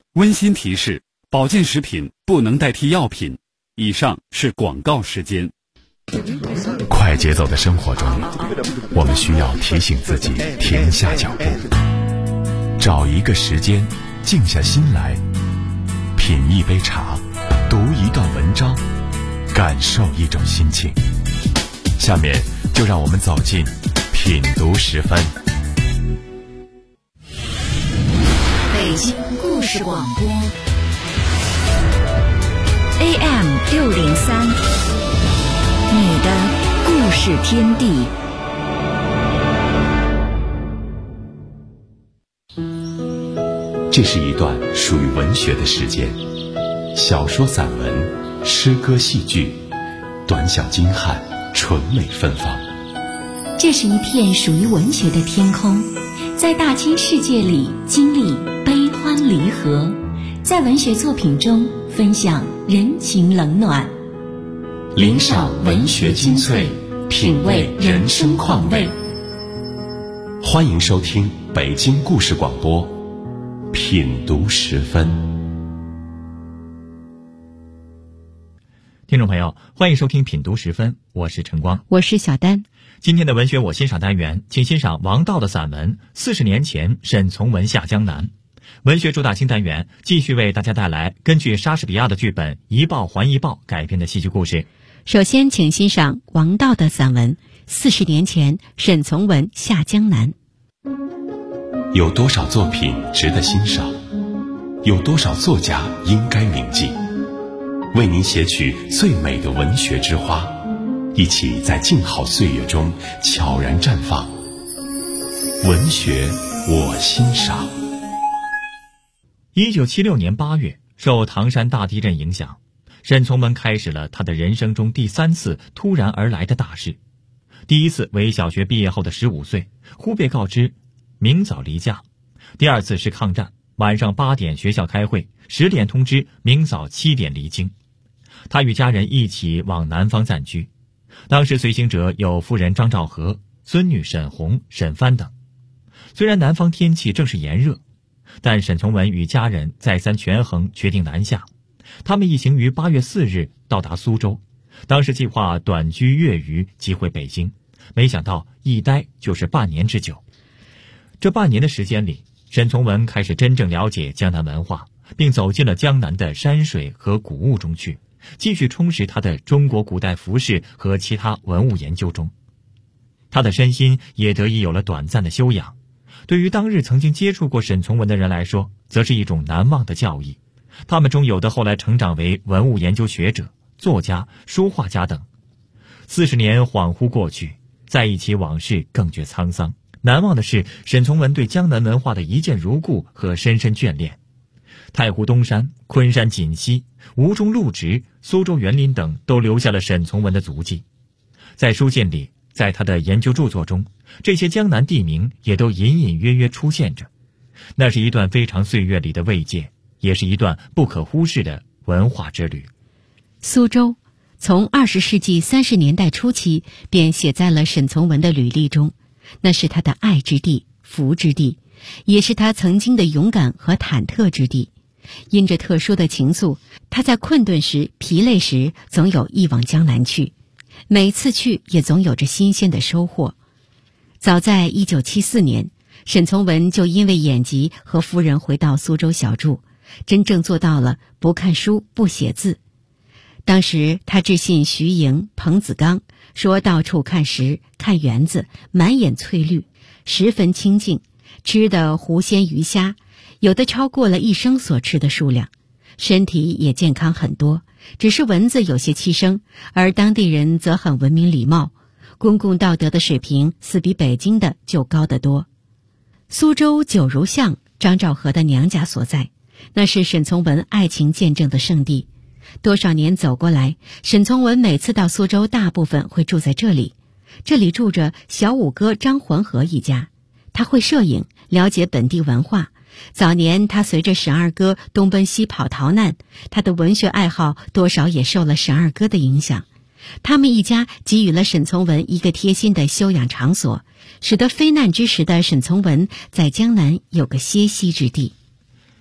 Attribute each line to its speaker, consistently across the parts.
Speaker 1: 温馨提示：保健食品不能代替药品。以上是广告时间。
Speaker 2: 快节奏的生活中，我们需要提醒自己停下脚步，找一个时间，静下心来，品一杯茶，读一段文章，感受一种心情。下面就让我们走进品读时分。
Speaker 3: 北京故事广播 AM603，你的故事天地。
Speaker 2: 这是一段属于文学的时间，小说、散文、诗歌、戏剧，短小精悍，纯美芬芳。
Speaker 3: 这是一片属于文学的天空，在大千世界里经历悲欢离合，在文学作品中分享人情冷暖，
Speaker 2: 领赏文学精粹，品味人生况味。欢迎收听北京故事广播品读时分。
Speaker 4: 听众朋友，欢迎收听品读时分，我是晨光，
Speaker 5: 我是小丹。
Speaker 4: 今天的文学我欣赏单元，请欣赏王道的散文《40年前沈从文下江南》。文学主打新单元继续为大家带来根据莎士比亚的剧本《一报还一报》改编的戏剧故事。
Speaker 5: 首先请欣赏王道的散文《40年前沈从文下江南》。
Speaker 2: 有多少作品值得欣赏？有多少作家应该铭记？为您写取最美的文学之花，一起在静好岁月中悄然绽放。文学我欣赏。
Speaker 4: 1976年8月，受唐山大地震影响，沈从文开始了他的人生中第3次突然而来的大事。第一次为小学毕业后的15岁，忽被告知明早离家；第二次是抗战，晚上8点学校开会，10点通知明早7点离京。他与家人一起往南方暂居，当时随行者有夫人张兆和、孙女沈红、沈帆等。虽然南方天气正是炎热，但沈从文与家人再三权衡，决定南下。他们一行于8月4日到达苏州，当时计划短居月余即回北京，没想到一待就是半年之久。这半年的时间里，沈从文开始真正了解江南文化，并走进了江南的山水和古物中去，继续充实他的中国古代服饰和其他文物研究中。他的身心也得以有了短暂的修养。对于当日曾经接触过沈从文的人来说，则是一种难忘的教益。他们中有的后来成长为文物研究学者、作家、书画家等。40年恍惚过去，在一起往事更觉沧桑。难忘的是沈从文对江南文化的一见如故和深深眷恋。太湖东山、昆山锦溪、吴中陆直、苏州园林等都留下了沈从文的足迹。在书信里，在他的研究著作中，这些江南地名也都隐隐约约出现着。那是一段非常岁月里的慰藉，也是一段不可忽视的文化之旅。
Speaker 5: 苏州从20世纪30年代初期便写在了沈从文的履历中，那是他的爱之地、福之地，也是他曾经的勇敢和忐忑之地。因着特殊的情愫，他在困顿时、疲累时，总有忆往江南去。每次去也总有着新鲜的收获。早在1974年，沈从文就因为眼疾和夫人回到苏州小住，真正做到了不看书不写字。当时他致信徐莹、彭子刚，说到处看石、看园子，满眼翠绿，十分清静，吃的湖鲜鱼虾，有的超过了一生所吃的数量，身体也健康很多，只是文字有些气生，而当地人则很文明礼貌，公共道德的水平似比北京的就高得多。苏州九如巷，张兆和的娘家所在，那是沈从文爱情见证的圣地。多少年走过来，沈从文每次到苏州，大部分会住在这里。这里住着小五哥张浑和一家，他会摄影，了解本地文化。早年他随着沈二哥东奔西跑逃难，他的文学爱好多少也受了沈二哥的影响。他们一家给予了沈从文一个贴心的休养场所，使得非难之时的沈从文在江南有个歇息之地。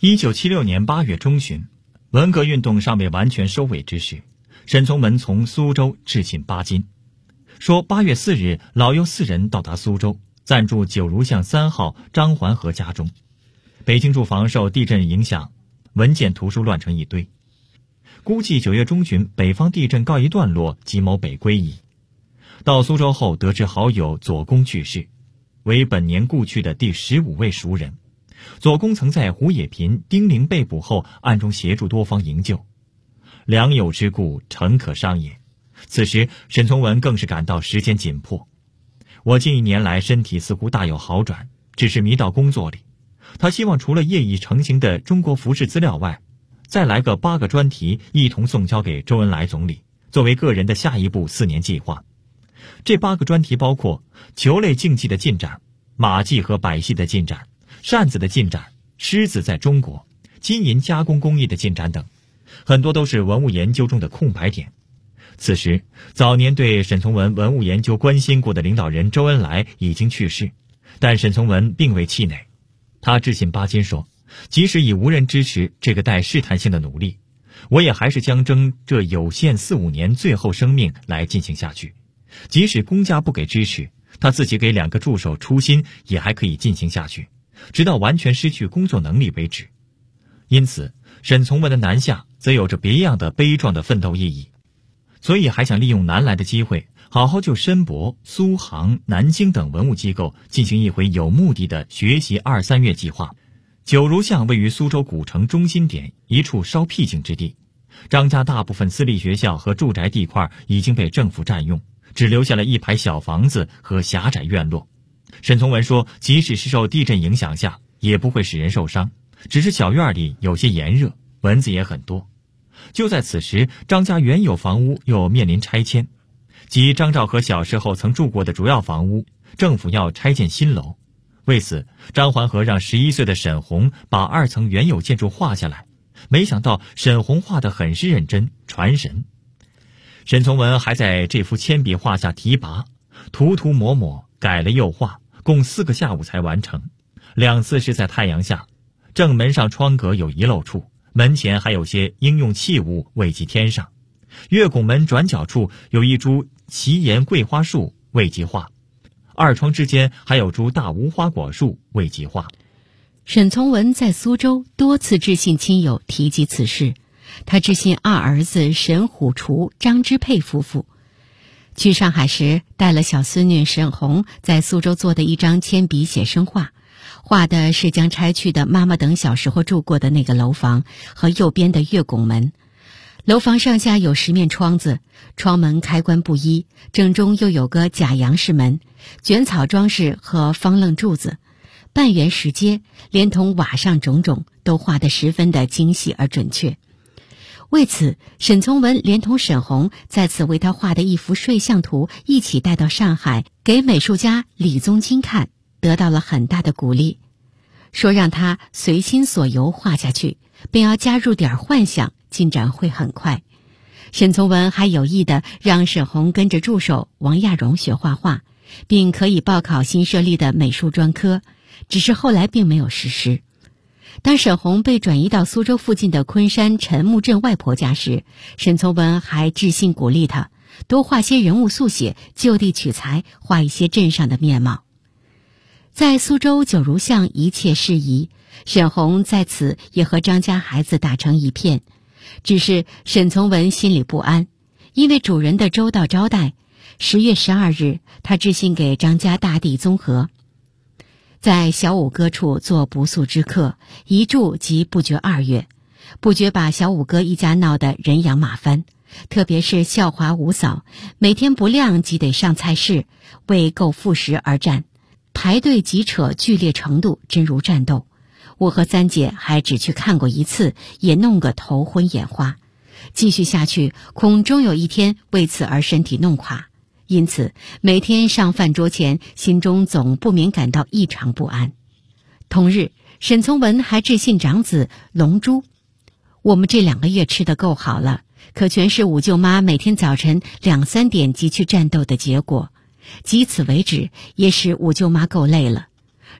Speaker 4: 1976年8月中旬，文革运动尚未完全收尾之时，沈从文从苏州致信巴金，说8月4日老幼4人到达苏州，暂住九如巷3号张环和家中。北京住房受地震影响，文件图书乱成一堆。估计9月中旬北方地震告一段落，即谋北归矣。到苏州后得知好友左公去世，为本年故去的第15位熟人。左公曾在胡也频、丁玲被捕后暗中协助多方营救，良友之故，诚可伤也。此时沈从文更是感到时间紧迫。我近1年来身体似乎大有好转，只是迷到工作里。他希望除了业已成型的中国服饰资料外，再来个8个专题一同送交给周恩来总理，作为个人的下一步4年计划。这8个专题包括球类竞技的进展、马技和百戏的进展、扇子的进展、狮子在中国、金银加工工艺的进展等，很多都是文物研究中的空白点。此时，早年对沈从文文物研究关心过的领导人周恩来已经去世，但沈从文并未气馁。他致信巴金说，即使已无人支持这个带试探性的努力，我也还是将争这有限4、5年最后生命来进行下去。即使公家不给支持，他自己给2个助手出薪也还可以进行下去，直到完全失去工作能力为止。因此，沈从文的南下则有着别样的悲壮的奋斗意义。所以还想利用南来的机会，好好就申博、苏杭、南京等文物机构进行一回有目的的学习2、3月计划。九如巷位于苏州古城中心点一处稍僻静之地，张家大部分私立学校和住宅地块已经被政府占用，只留下了一排小房子和狭窄院落。沈从文说，即使是受地震影响下，也不会使人受伤，只是小院里有些炎热，蚊子也很多。就在此时，张家原有房屋又面临拆迁，即张兆和小时候曾住过的主要房屋，政府要拆建新楼。为此，张环和让11岁的沈红把2层原有建筑画下来，没想到沈红画得很是认真，传神。沈从文还在这幅铅笔画下题跋，涂涂抹抹，改了又画，共4个下午才完成。2次是在太阳下，正门上窗格有遗漏处，门前还有些应用器物未及添上。月拱门转角处有一株奇岩桂花树未及画，2窗之间还有株大无花果树未及画。
Speaker 5: 沈从文在苏州多次致信亲友提及此事，他致信2儿子沈虎厨、张之沛夫妇。去上海时带了小孙女沈红在苏州做的一张铅笔写生画，画的是将拆去的妈妈等小时候住过的那个楼房和右边的月拱门。楼房上下有10面窗子，窗门开关不一，正中又有个假洋式门，卷草装饰和方愣柱子，半圆石阶，连同瓦上种种都画得十分的精细而准确。为此，沈从文连同沈红在此为他画的一幅睡相图一起带到上海给美术家李宗金看，得到了很大的鼓励，说让他随心所游画下去，并要加入点幻想，进展会很快。沈从文还有意地让沈红跟着助手王亚荣学画画，并可以报考新设立的美术专科，只是后来并没有实施。当沈红被转移到苏州附近的昆山陈木镇外婆家时，沈从文还致信鼓励他多画些人物速写，就地取材，画一些镇上的面貌。在苏州九如巷一切适宜，沈红在此也和张家孩子打成一片。只是沈从文心里不安，因为主人的周到招待，10月12日他致信给张家大弟宗和，在小五哥处做不速之客，一住即不觉2月，不觉把小五哥一家闹得人仰马翻，特别是孝华五嫂，每天不亮即得上菜市，为购副食而战，排队挤扯剧烈程度真如战斗。我和三姐还只去看过1次，也弄个头昏眼花，继续下去恐终有一天为此而身体弄垮，因此每天上饭桌前心中总不免感到异常不安。同日，沈从文还致信长子龙珠，我们这2个月吃得够好了，可全是五舅妈每天早晨2、3点即去战斗的结果，及此为止也使五舅妈够累了。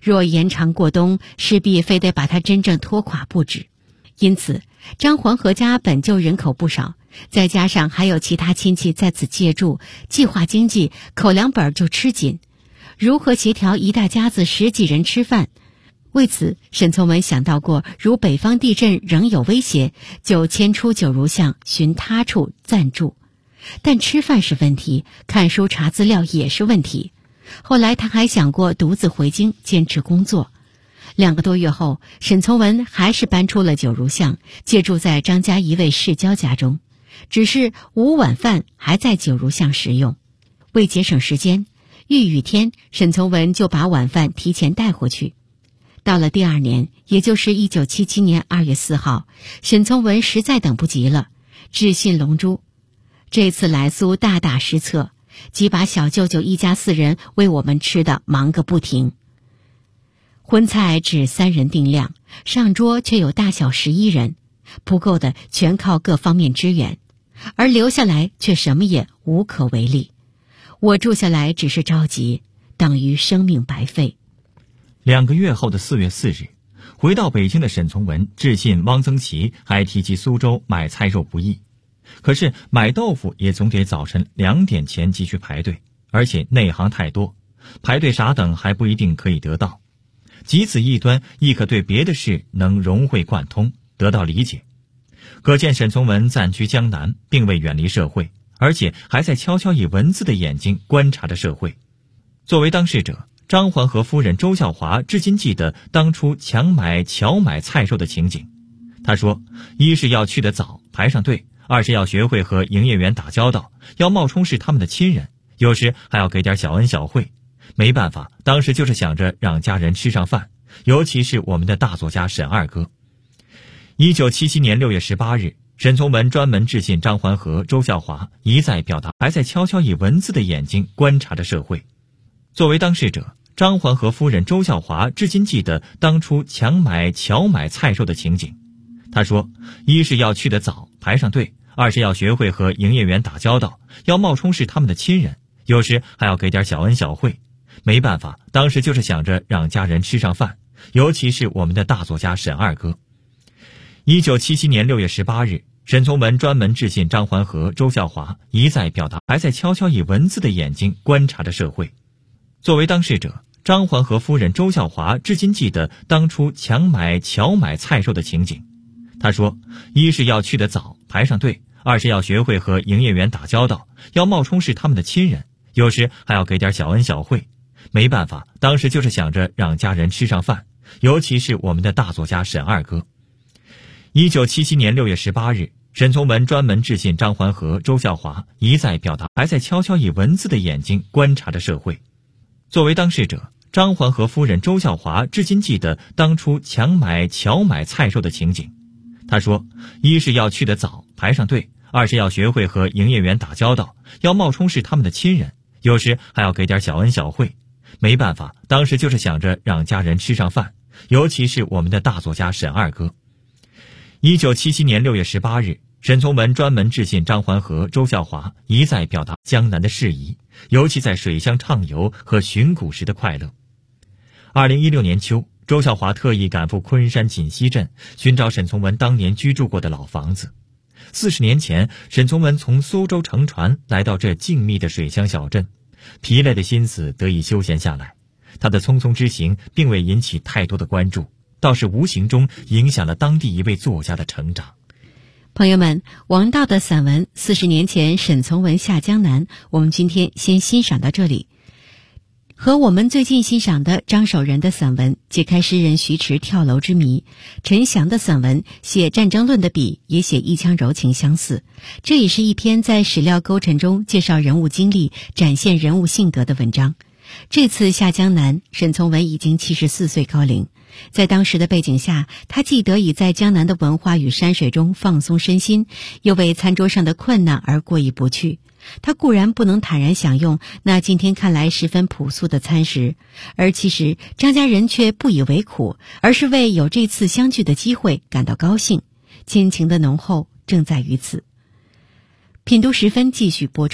Speaker 5: 若延长过冬，势必非得把它真正拖垮不止。因此，张黄河家本就人口不少，再加上还有其他亲戚在此借住，计划经济，口粮本就吃紧。如何协调一大家子10几人吃饭？为此，沈从文想到过，如北方地震仍有威胁，就迁出九如巷，寻他处暂住。但吃饭是问题，看书查资料也是问题。后来他还想过独自回京坚持工作。2个多月后，沈从文还是搬出了九如巷，借住在张家一位世交家中，只是午晚饭还在九如巷食用。为节省时间，遇雨天，沈从文就把晚饭提前带回去。到了第2年，也就是1977年2月4号，沈从文实在等不及了，致信龙珠。这次来苏大打失策，即把小舅舅一家4人为我们吃的忙个不停。荤菜只3人定量，上桌却有大小11人，不够的全靠各方面支援，而留下来却什么也无可为力。我住下来只是着急，等于生命白费。
Speaker 4: 2个月后的4月4日，回到北京的沈从文致信汪曾祺，还提及苏州买菜肉不易。可是买豆腐也总得早晨2点前即去排队，而且内行太多，排队傻等还不一定可以得到。即此一端，亦可对别的事能融会贯通，得到理解。可见沈从文暂居江南，并未远离社会，而且还在悄悄以文字的眼睛观察着社会。作为当事者，张黄河夫人周孝华至今记得当初抢买荞买菜肉的情景。他说，一是要去得早，排上队；二是要学会和营业员打交道，要冒充是他们的亲人，有时还要给点小恩小惠。没办法，当时就是想着让家人吃上饭，尤其是我们的大作家沈二哥。1977年6月18日，沈从文专门致信张黄河、周孝华，一再表达还在悄悄以文字的眼睛观察着社会。作为当事者，张黄河夫人周孝华至今记得当初抢买荞买菜肉的情景。他说，一是要去得早，排上队；二是要学会和营业员打交道，要冒充是他们的亲人，有时还要给点小恩小惠。没办法，当时就是想着让家人吃上饭，尤其是我们的大作家沈二哥。1977年6月18日，沈从文专门致信张黄河、周孝华，一再表达还在悄悄以文字的眼睛观察着社会。作为当事者，张黄河夫人周孝华至今记得当初抢买荞买菜肉的情景。他说，一是要去得早，排上队；二是要学会和营业员打交道，要冒充是他们的亲人，有时还要给点小恩小惠。没办法，当时就是想着让家人吃上饭，尤其是我们的大作家沈二哥。1977年6月18日，沈从文专门致信张黄河、周孝华，一再表达还在悄悄以文字的眼睛观察着社会。作为当事者，张黄河夫人周孝华至今记得当初抢买荞买菜肉的情景。他说，一是要去得早，排上队；二是要学会和营业员打交道，要冒充是他们的亲人，有时还要给点小恩小惠。没办法，当时就是想着让家人吃上饭，尤其是我们的大作家沈二哥。1977年6月18日，沈从文专门致信张黄河、周孝华，一再表达江南的事宜，尤其在水乡畅游和寻古时的快乐。2016年秋，周孝华特意赶赴昆山锦溪镇，寻找沈从文当年居住过的老房子。40年前，沈从文从苏州乘船来到这静谧的水乡小镇，疲累的心思得以休闲下来。他的匆匆之行并未引起太多的关注，倒是无形中影响了当地一位作家的成长。
Speaker 5: 朋友们，王道的散文40年前沈从文下江南，我们今天先欣赏到这里。和我们最近欣赏的张守仁的散文解开诗人徐迟跳楼之谜，陈翔的散文写战争论的笔也写一腔柔情相似。这也是一篇在史料勾陈中介绍人物经历、展现人物性格的文章。这次下江南，沈从文已经74岁高龄，在当时的背景下，他既得以在江南的文化与山水中放松身心，又为餐桌上的困难而过意不去。他固然不能坦然享用那今天看来十分朴素的餐食，而其实张家人却不以为苦，而是为有这次相聚的机会感到高兴，亲情的浓厚正在于此。品读时分继续播出，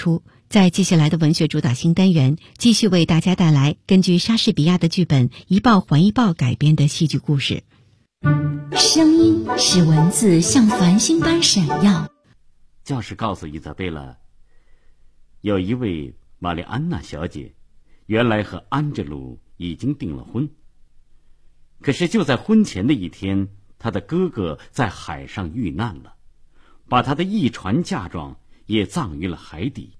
Speaker 5: 在接下来的文学主导新单元，继续为大家带来根据莎士比亚的剧本《一报还一报》改编的戏剧故事。
Speaker 3: 声音使文字像繁星般闪耀。
Speaker 6: 教士告诉伊莎贝拉，有一位玛丽安娜小姐，原来和安哲鲁已经订了婚。可是就在婚前的一天，她的哥哥在海上遇难了，把他的一船嫁妆也葬于了海底。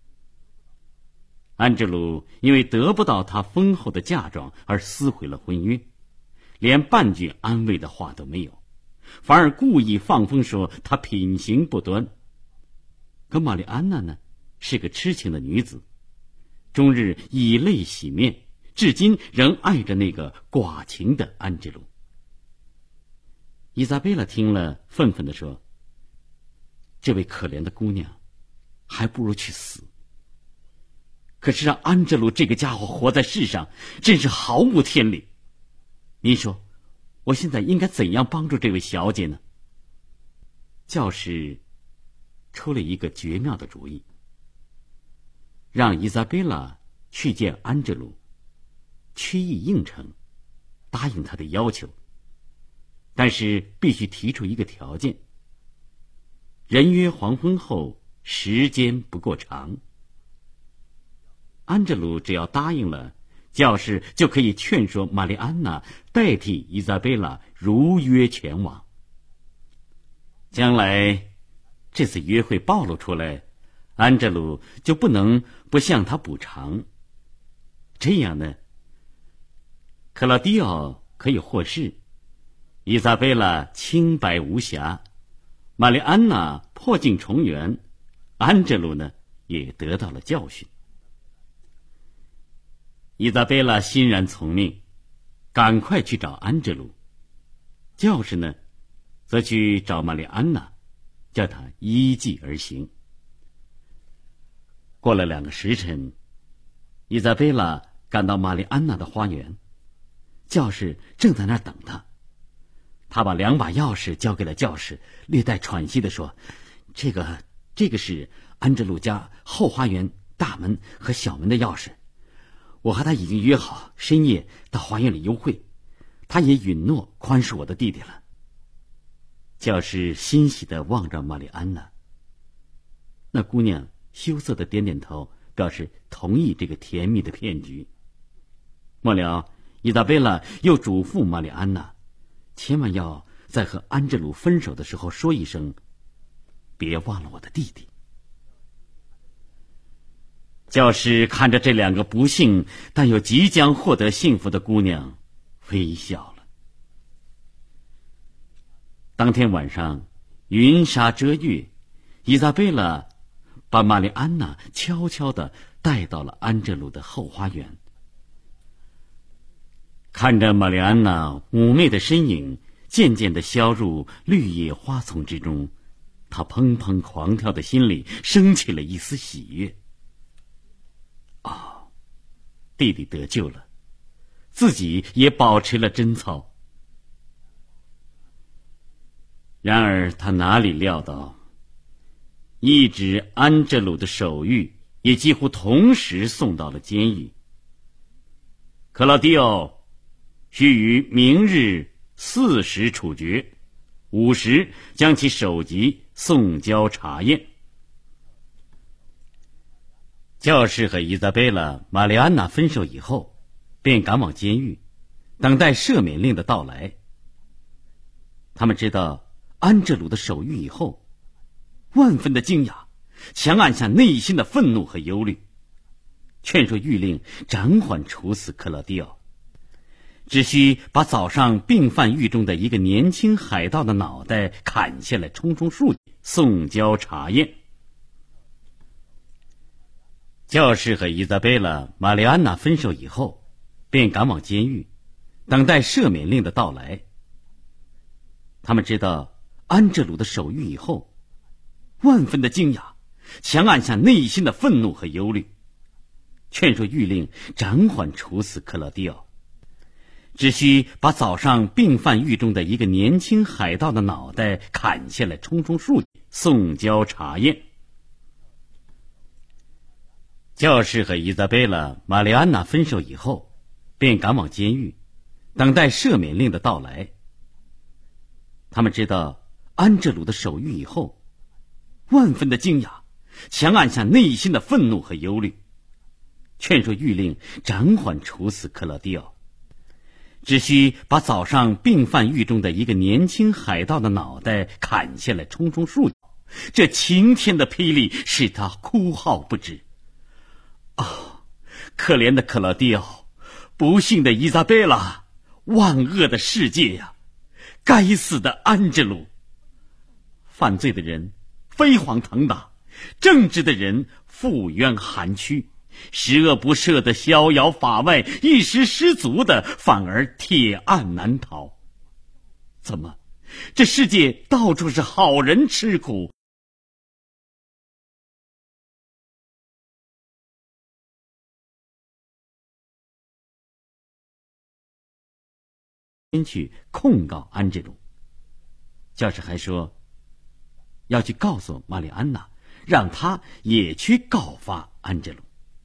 Speaker 6: 安哲鲁因为得不到他丰厚的嫁妆而撕毁了婚约，连半句安慰的话都没有，反而故意放风说他品行不端。可玛丽安娜呢，是个痴情的女子，终日以泪洗面，至今仍爱着那个寡情的安哲鲁。伊莎贝拉听了，愤愤地说：“这位可怜的姑娘，还不如去死。可是让安哲鲁这个家伙活在世上，真是毫无天理。您说，我现在应该怎样帮助这位小姐呢？”教士出了一个绝妙的主意，让伊莎贝拉去见安哲鲁，曲意应承，答应他的要求，但是必须提出一个条件：人约黄昏后，时间不过长。安哲鲁只要答应了，教士就可以劝说玛丽安娜代替伊莎贝拉如约前往。将来这次约会暴露出来，安哲鲁就不能不向他补偿。这样呢，克劳迪奥可以获释，伊莎贝拉清白无瑕，玛丽安娜破镜重圆，安哲鲁呢也得到了教训。伊莎贝拉欣然从命，赶快去找安哲鲁。教士呢，则去找玛丽安娜，叫她依计而行。过了2个时辰，伊莎贝拉赶到玛丽安娜的花园，教士正在那儿等她。她把2把钥匙交给了教士，略带喘息地说：“这个是安哲鲁家后花园大门和小门的钥匙。我和他已经约好深夜到花园里幽会，他也允诺宽恕我的弟弟了。”教士欣喜地望着玛丽安娜，那姑娘羞涩地点点头，表示同意这个甜蜜的骗局。末了，伊莎贝拉又嘱咐玛丽安娜，千万要在和安哲鲁分手的时候说一声：“别忘了我的弟弟。”教士看着这2个不幸但又即将获得幸福的姑娘，微笑了。当天晚上，云纱遮月，伊莎贝拉把玛丽安娜悄悄地带到了安哲鲁的后花园。看着玛丽安娜妩媚的身影渐渐地消入绿叶花丛之中，她砰砰狂跳的心里升起了一丝喜悦。弟弟得救了，自己也保持了贞操。然而他哪里料到，一纸安哲鲁的手谕也几乎同时送到了监狱。克劳迪奥须于明日4时处决，5时将其首级送交查验。教士和伊莎贝拉、玛丽安娜分手以后，便赶往监狱，等待赦免令的到来。他们知道安哲鲁的手谕以后，万分的惊讶，强按下内心的愤怒和忧虑，劝说谕令暂缓处死克劳迪奥，只需把早上病犯狱中的一个年轻海盗的脑袋砍下来充充数，送交查验。教士和伊莎贝拉、玛丽安娜分手以后，便赶往监狱，等待赦免令的到来。他们知道安哲鲁的手谕以后，万分的惊讶，强按下内心的愤怒和忧虑，劝说谕令暂缓处死克劳迪奥，只需把早上病犯狱中的一个年轻海盗的脑袋砍下来充充数，送交查验。 教士和伊莎贝拉·玛丽安娜分手以后，便赶往监狱，等待赦免令的到来。他们知道安哲鲁的手谕以后，万分的惊讶，强按下内心的愤怒和忧虑，劝说狱令暂缓处死克劳迪奥，只需把早上病犯狱中的一个年轻海盗的脑袋砍下来充充数。这晴天的霹雳使他哭号不止。可怜的克劳迪奥，不幸的伊莎贝拉，万恶的世界呀！该死的安哲鲁！犯罪的人飞黄腾达，正直的人负冤含屈，十恶不赦的逍遥法外，一时失足的反而铁案难逃。怎么，这世界到处是好人吃苦？先去控告安哲鲁。教士还说要去告诉玛丽安娜，让她也去告发安哲鲁。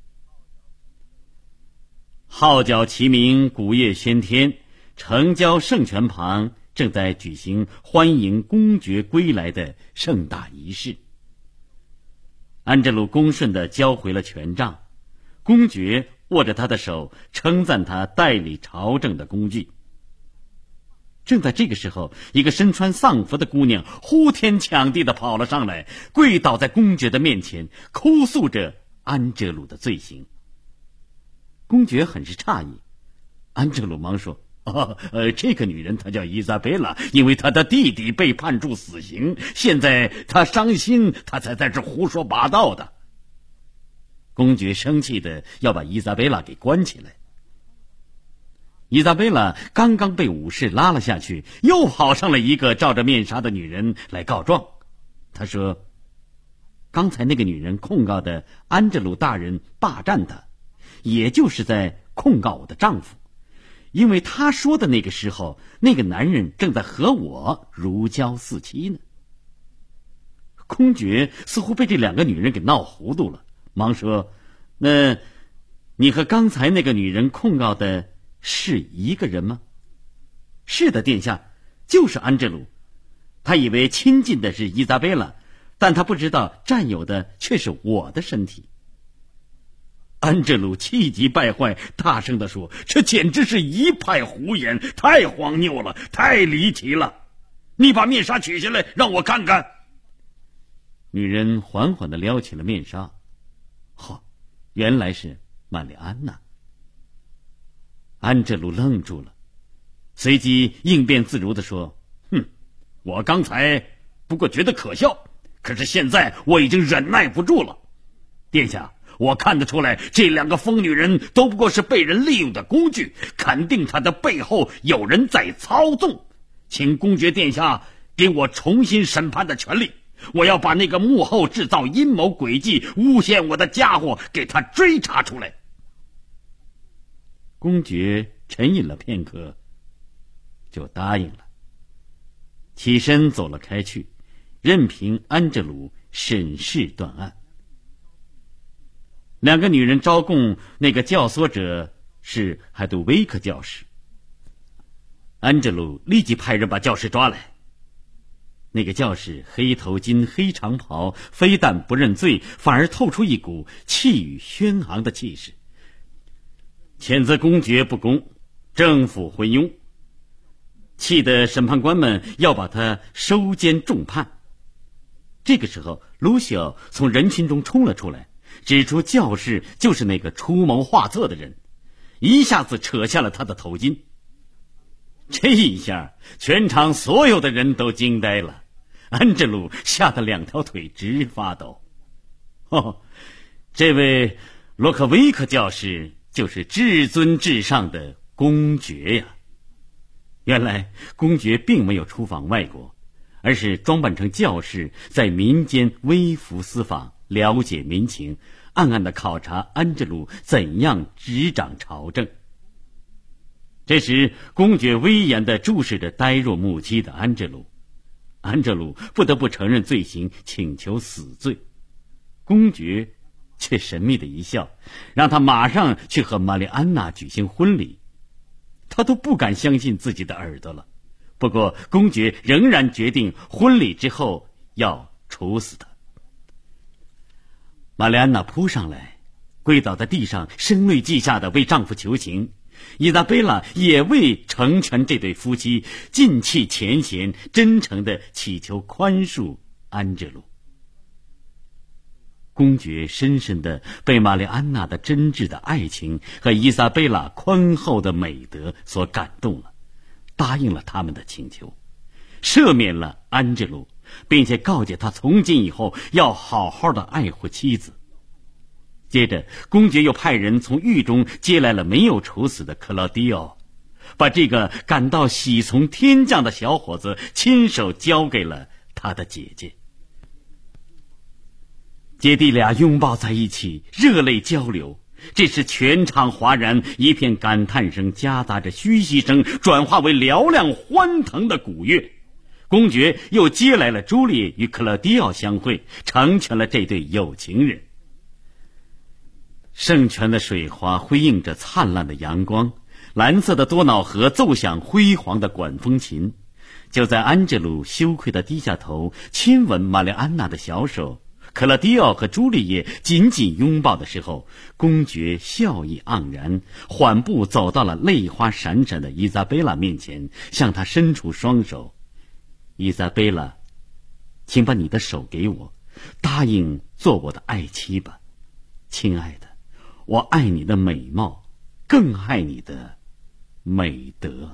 Speaker 6: 号角齐鸣，鼓乐喧天，城郊圣泉旁正在举行欢迎公爵归来的盛大仪式。安哲鲁恭顺地交回了权杖，公爵握着他的手，称赞他代理朝政的工具。正在这个时候，一个身穿丧服的姑娘呼天抢地地跑了上来，跪倒在公爵的面前，哭诉着安哲鲁的罪行。公爵很是诧异，安哲鲁忙说：这个女人她叫伊莎贝拉，因为她的弟弟被判处死刑，现在她伤心，她才在这胡说八道的。公爵生气的要把伊莎贝拉给关起来。伊莎贝拉刚刚被武士拉了下去，又跑上了一个罩着面纱的女人来告状。她说，刚才那个女人控告的安哲鲁大人霸占她，也就是在控告我的丈夫，因为她说的那个时候，那个男人正在和我如胶似漆呢。公爵似乎被这两个女人给闹糊涂了，忙说：那你和刚才那个女人控告的是一个人吗？是的，殿下，就是安哲鲁。他以为亲近的是伊莎贝拉，但他不知道占有的却是我的身体。安哲鲁气急败坏，大声地说：这简直是一派胡言，太荒谬了，太离奇了！你把面纱取下来，让我看看。女人缓缓地撩起了面纱。原来是玛丽安娜。安哲鲁愣住了，随即应变自如地说：我刚才不过觉得可笑，可是现在我已经忍耐不住了。殿下，我看得出来，这两个疯女人都不过是被人利用的工具，肯定她的背后有人在操纵。请公爵殿下给我重新审判的权利，我要把那个幕后制造阴谋诡计、诬陷我的家伙给他追查出来。公爵沉吟了片刻，就答应了，起身走了开去，任凭安哲鲁审视断案。两个女人招供那个教唆者是海杜维克教士。安哲鲁立即派人把教士抓来。那个教士黑头巾黑长袍，非但不认罪，反而透出一股气宇轩昂的气势，谴责公爵不公，政府昏庸，气得审判官们要把他收监重判。这个时候，卢西奥从人群中冲了出来，指出教士就是那个出谋划策的人，一下子扯下了他的头巾。这一下，全场所有的人都惊呆了，安哲鲁吓得两条腿直发抖。这位洛克维克教士就是至尊至上的公爵呀！原来公爵并没有出访外国，而是装扮成教士，在民间微服私访，了解民情，暗暗地考察安哲鲁怎样执掌朝政。这时，公爵威严地注视着呆若木鸡的安哲鲁，安哲鲁不得不承认罪行，请求死罪。公爵却神秘的一笑，让他马上去和玛丽安娜举行婚礼。他都不敢相信自己的耳朵了。不过公爵仍然决定婚礼之后要处死他。玛丽安娜扑上来，跪倒在地上，声泪俱下的为丈夫求情。伊莎贝拉也为成全这对夫妻尽弃前嫌，真诚地祈求宽恕安哲鲁。公爵深深地被玛丽安娜的真挚的爱情和伊莎贝拉宽厚的美德所感动了，答应了他们的请求，赦免了安哲鲁，并且告诫他从今以后要好好的爱护妻子。接着公爵又派人从狱中接来了没有处死的克劳迪奥，把这个感到喜从天降的小伙子亲手交给了他的姐姐。姐弟俩拥抱在一起，热泪交流，这时全场哗然，一片感叹声夹杂着嘘嘘声，转化为嘹亮欢腾的鼓乐。公爵又接来了朱丽与克劳迪奥相会，成全了这对有情人。圣泉的水花辉映着灿烂的阳光，蓝色的多瑙河奏响辉煌的管风琴。就在安哲鲁羞愧地低下头亲吻玛丽安娜的小手，克劳迪奥和朱丽叶紧紧拥抱的时候，公爵笑意盎然，缓步走到了泪花闪闪的伊莎贝拉面前，向她伸出双手。伊莎贝拉，请把你的手给我，答应做我的爱妻吧。亲爱的，我爱你的美貌，更爱你的美德。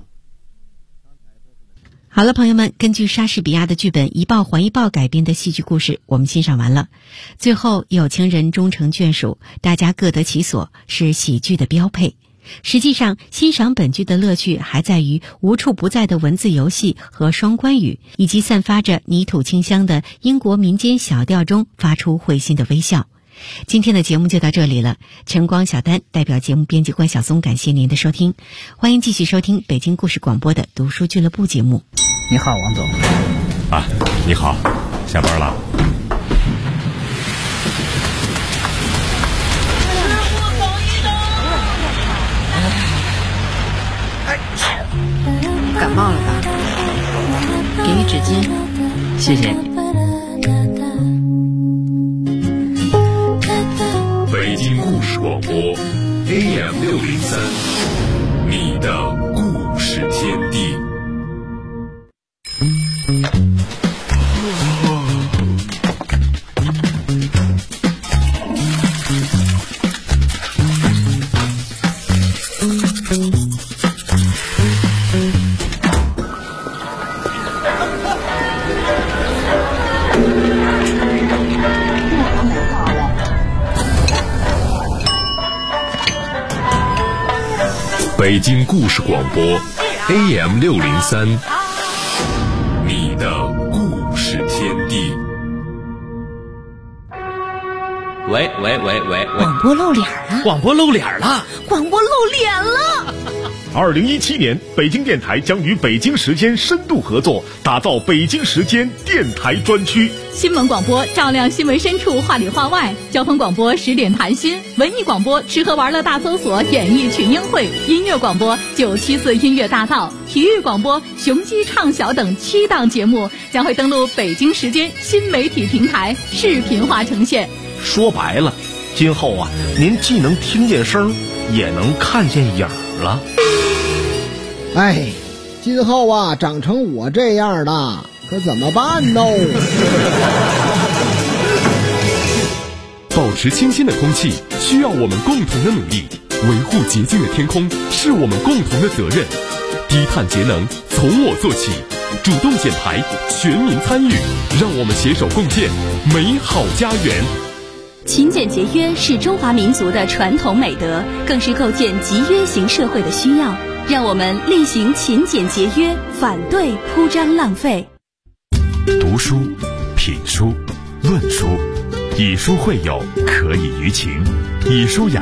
Speaker 5: 好了，朋友们，根据莎士比亚的剧本《一报还一报》改编的戏剧故事我们欣赏完了。最后有情人终成眷属，大家各得其所，是喜剧的标配。实际上欣赏本剧的乐趣还在于无处不在的文字游戏和双关语，以及散发着泥土清香的英国民间小调中发出会心的微笑。今天的节目就到这里了，晨光小丹代表节目编辑关晓松感谢您的收听，欢迎继续收听北京故事广播的读书俱乐部节目。
Speaker 7: 你好，王总。
Speaker 2: 啊，你好，下班了。
Speaker 7: 感冒了吧？给予纸巾，谢谢你。
Speaker 2: 北京故事广播 AM603，你的故事天地。北京故事广播 AM603，你的故事天地。
Speaker 8: 喂，
Speaker 9: 广播露脸了！
Speaker 8: 广播露脸了！
Speaker 9: 广播露脸了
Speaker 10: ！2017年，北京电台将与北京时间深度合作，打造北京时间电台专区。
Speaker 9: 新闻广播照亮新闻深处，话里话外；交通广播10点谈心；文艺广播吃喝玩乐大搜索，演艺群英会；音乐广播974音乐大道；体育广播雄鸡畅晓等7档节目将会登陆北京时间新媒体平台，视频化呈现。
Speaker 10: 说白了，今后啊，您既能听见声，也能看见影了。
Speaker 11: 哎，今后啊，长成我这样的，可怎么办呢？
Speaker 2: 保持清新的空气需要我们共同的努力，维护洁净的天空是我们共同的责任。低碳节能从我做起，主动减排，全民参与，让我们携手共建美好家园。
Speaker 3: 勤俭节约是中华民族的传统美德，更是构建集约型社会的需要。让我们厉行勤俭节约，反对铺张浪费。
Speaker 2: 读书、品书、论书，以书会友，可以于情；以书养